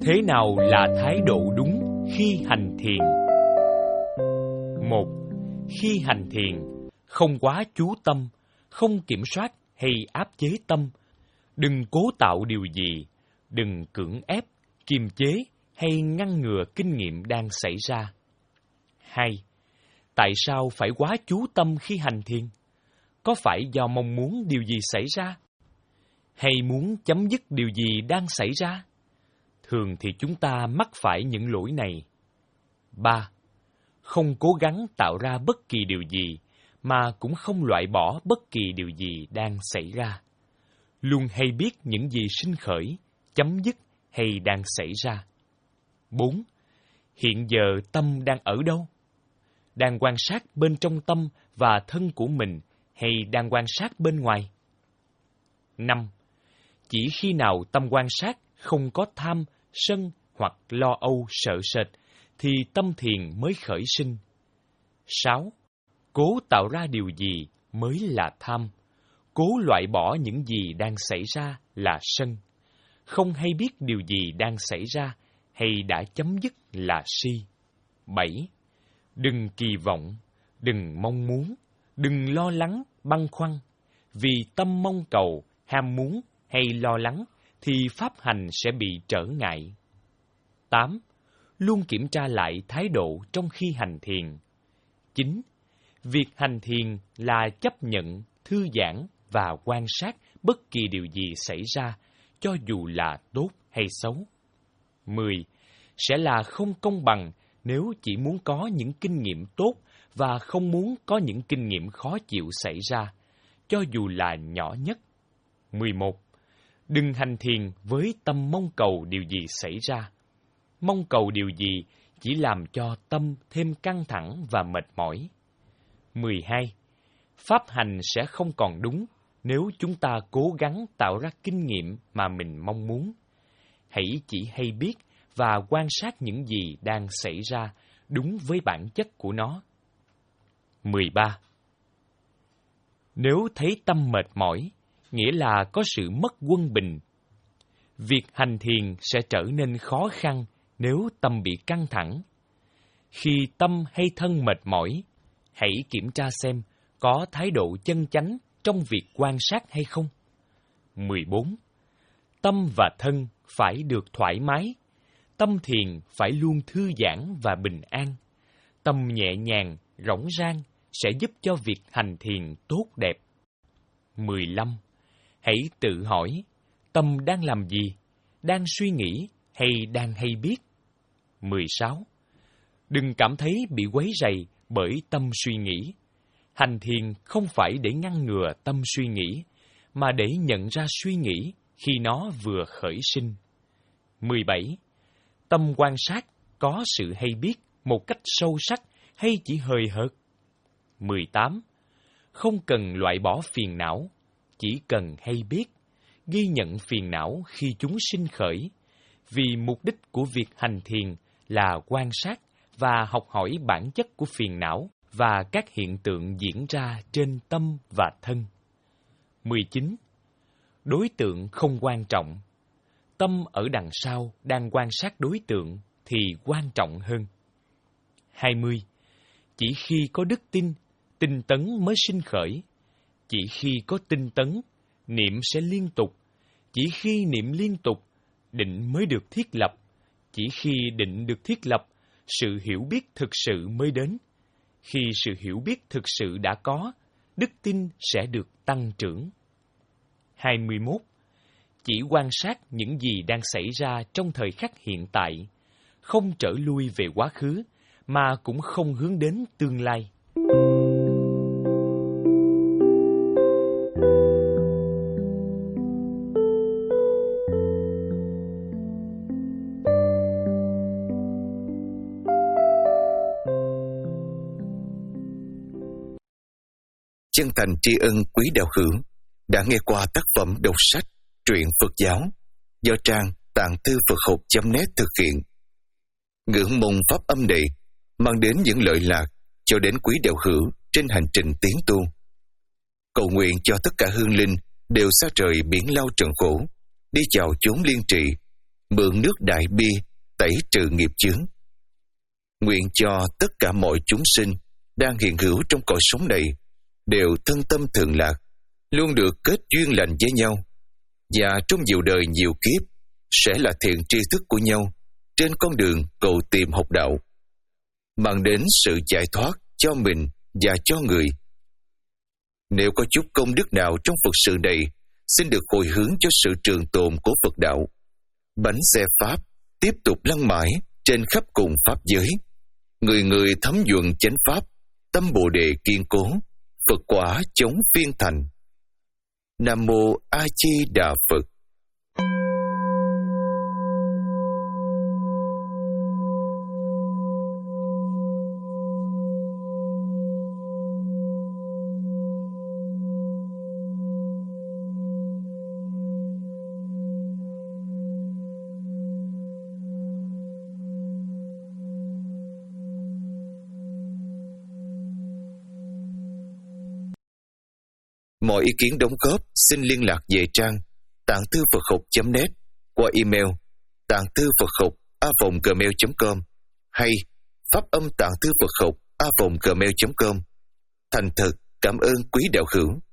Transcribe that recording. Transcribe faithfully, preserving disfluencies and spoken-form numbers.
Thế nào là thái độ đúng khi hành thiền? Một, khi hành thiền, không quá chú tâm, không kiểm soát hay áp chế tâm, đừng cố tạo điều gì, đừng cưỡng ép, kiềm chế hay ngăn ngừa kinh nghiệm đang xảy ra. Hai, tại sao phải quá chú tâm khi hành thiền? Có phải do mong muốn điều gì xảy ra? Hay muốn chấm dứt điều gì đang xảy ra? Thường thì chúng ta mắc phải những lỗi này. Ba, không cố gắng tạo ra bất kỳ điều gì, mà cũng không loại bỏ bất kỳ điều gì đang xảy ra. Luôn hay biết những gì sinh khởi, chấm dứt hay đang xảy ra. Bốn, hiện giờ tâm đang ở đâu? Đang quan sát bên trong tâm và thân của mình hay đang quan sát bên ngoài? Năm, chỉ khi nào tâm quan sát không có tham, sân hoặc lo âu sợ sệt, thì tâm thiền mới khởi sinh. Sáu, cố tạo ra điều gì mới là tham, cố loại bỏ những gì đang xảy ra là sân, không hay biết điều gì đang xảy ra hay đã chấm dứt là si. Bảy, đừng kỳ vọng, đừng mong muốn, đừng lo lắng, băn khoăn, vì tâm mong cầu, ham muốn hay lo lắng thì pháp hành sẽ bị trở ngại. Tám, luôn kiểm tra lại thái độ trong khi hành thiền. Chín, việc hành thiền là chấp nhận, thư giãn và quan sát bất kỳ điều gì xảy ra, cho dù là tốt hay xấu. Mười, sẽ là không công bằng nếu chỉ muốn có những kinh nghiệm tốt và không muốn có những kinh nghiệm khó chịu xảy ra, cho dù là nhỏ nhất. Mười một, đừng hành thiền với tâm mong cầu điều gì xảy ra. Mong cầu điều gì chỉ làm cho tâm thêm căng thẳng và mệt mỏi. Mười hai, pháp hành sẽ không còn đúng nếu chúng ta cố gắng tạo ra kinh nghiệm mà mình mong muốn. Hãy chỉ hay biết và quan sát những gì đang xảy ra đúng với bản chất của nó. Mười ba, nếu thấy tâm mệt mỏi, nghĩa là có sự mất quân bình. Việc hành thiền sẽ trở nên khó khăn nếu tâm bị căng thẳng. Khi tâm hay thân mệt mỏi, hãy kiểm tra xem có thái độ chân chánh trong việc quan sát hay không. Mười bốn, tâm và thân phải được thoải mái. Tâm thiền phải luôn thư giãn và bình an. Tâm nhẹ nhàng, rỗng rang sẽ giúp cho việc hành thiền tốt đẹp. Mười lăm, hãy tự hỏi, tâm đang làm gì? Đang suy nghĩ hay đang hay biết? Mười sáu, đừng cảm thấy bị quấy rầy bởi tâm suy nghĩ. Hành thiền không phải để ngăn ngừa tâm suy nghĩ, mà để nhận ra suy nghĩ khi nó vừa khởi sinh. Mười bảy, tâm quan sát có sự hay biết một cách sâu sắc hay chỉ hời hợt? Mười tám, không cần loại bỏ phiền não, chỉ cần hay biết, ghi nhận phiền não khi chúng sinh khởi, vì mục đích của việc hành thiền là quan sát và học hỏi bản chất của phiền não và các hiện tượng diễn ra trên tâm và thân. Mười chín, đối tượng không quan trọng. Tâm ở đằng sau đang quan sát đối tượng thì quan trọng hơn. Hai mươi, chỉ khi có đức tin, tinh tấn mới sinh khởi. Chỉ khi có tinh tấn, niệm sẽ liên tục. Chỉ khi niệm liên tục, định mới được thiết lập. Chỉ khi định được thiết lập, sự hiểu biết thực sự mới đến. Khi sự hiểu biết thực sự đã có, đức tin sẽ được tăng trưởng. Hai mươi mốt, chỉ quan sát những gì đang xảy ra trong thời khắc hiện tại, không trở lui về quá khứ, mà cũng không hướng đến tương lai. Chân thành tri ân quý đạo hữu đã nghe qua tác phẩm đọc sách Truyện Phật giáo do trang tạng thư Phật học chấm net thực hiện. Ngưỡng mong pháp âm này mang đến những lợi lạc cho đến quý đạo hữu trên hành trình tiến tu. Cầu nguyện cho tất cả hương linh đều xa trời biển lao trần khổ, đi vào chốn liên trị, mượn nước Đại Bi tẩy trừ nghiệp chướng. Nguyện cho tất cả mọi chúng sinh đang hiện hữu trong cõi sống này đều thân tâm thường lạc, luôn được kết duyên lành với nhau, và trong nhiều đời nhiều kiếp sẽ là thiện tri thức của nhau trên con đường cầu tìm học đạo, mang đến sự giải thoát cho mình và cho người. Nếu có chút công đức nào trong Phật sự này, xin được hồi hướng cho sự trường tồn của Phật đạo. Bánh xe Pháp tiếp tục lăn mãi trên khắp cùng Pháp giới. Người người thấm nhuận chánh Pháp, tâm Bồ Đề kiên cố, Phật quả chống phiên thành. Nam Mô A Di Đà Phật. Mọi ý kiến đóng góp xin liên lạc về trang tạng thư Phật học chấm net qua email tạng thư Phật học a vòng gmail chấm com hay pháp âm tạng thư Phật học a vòng gmail chấm com. Thành thật cảm ơn quý đạo hữu.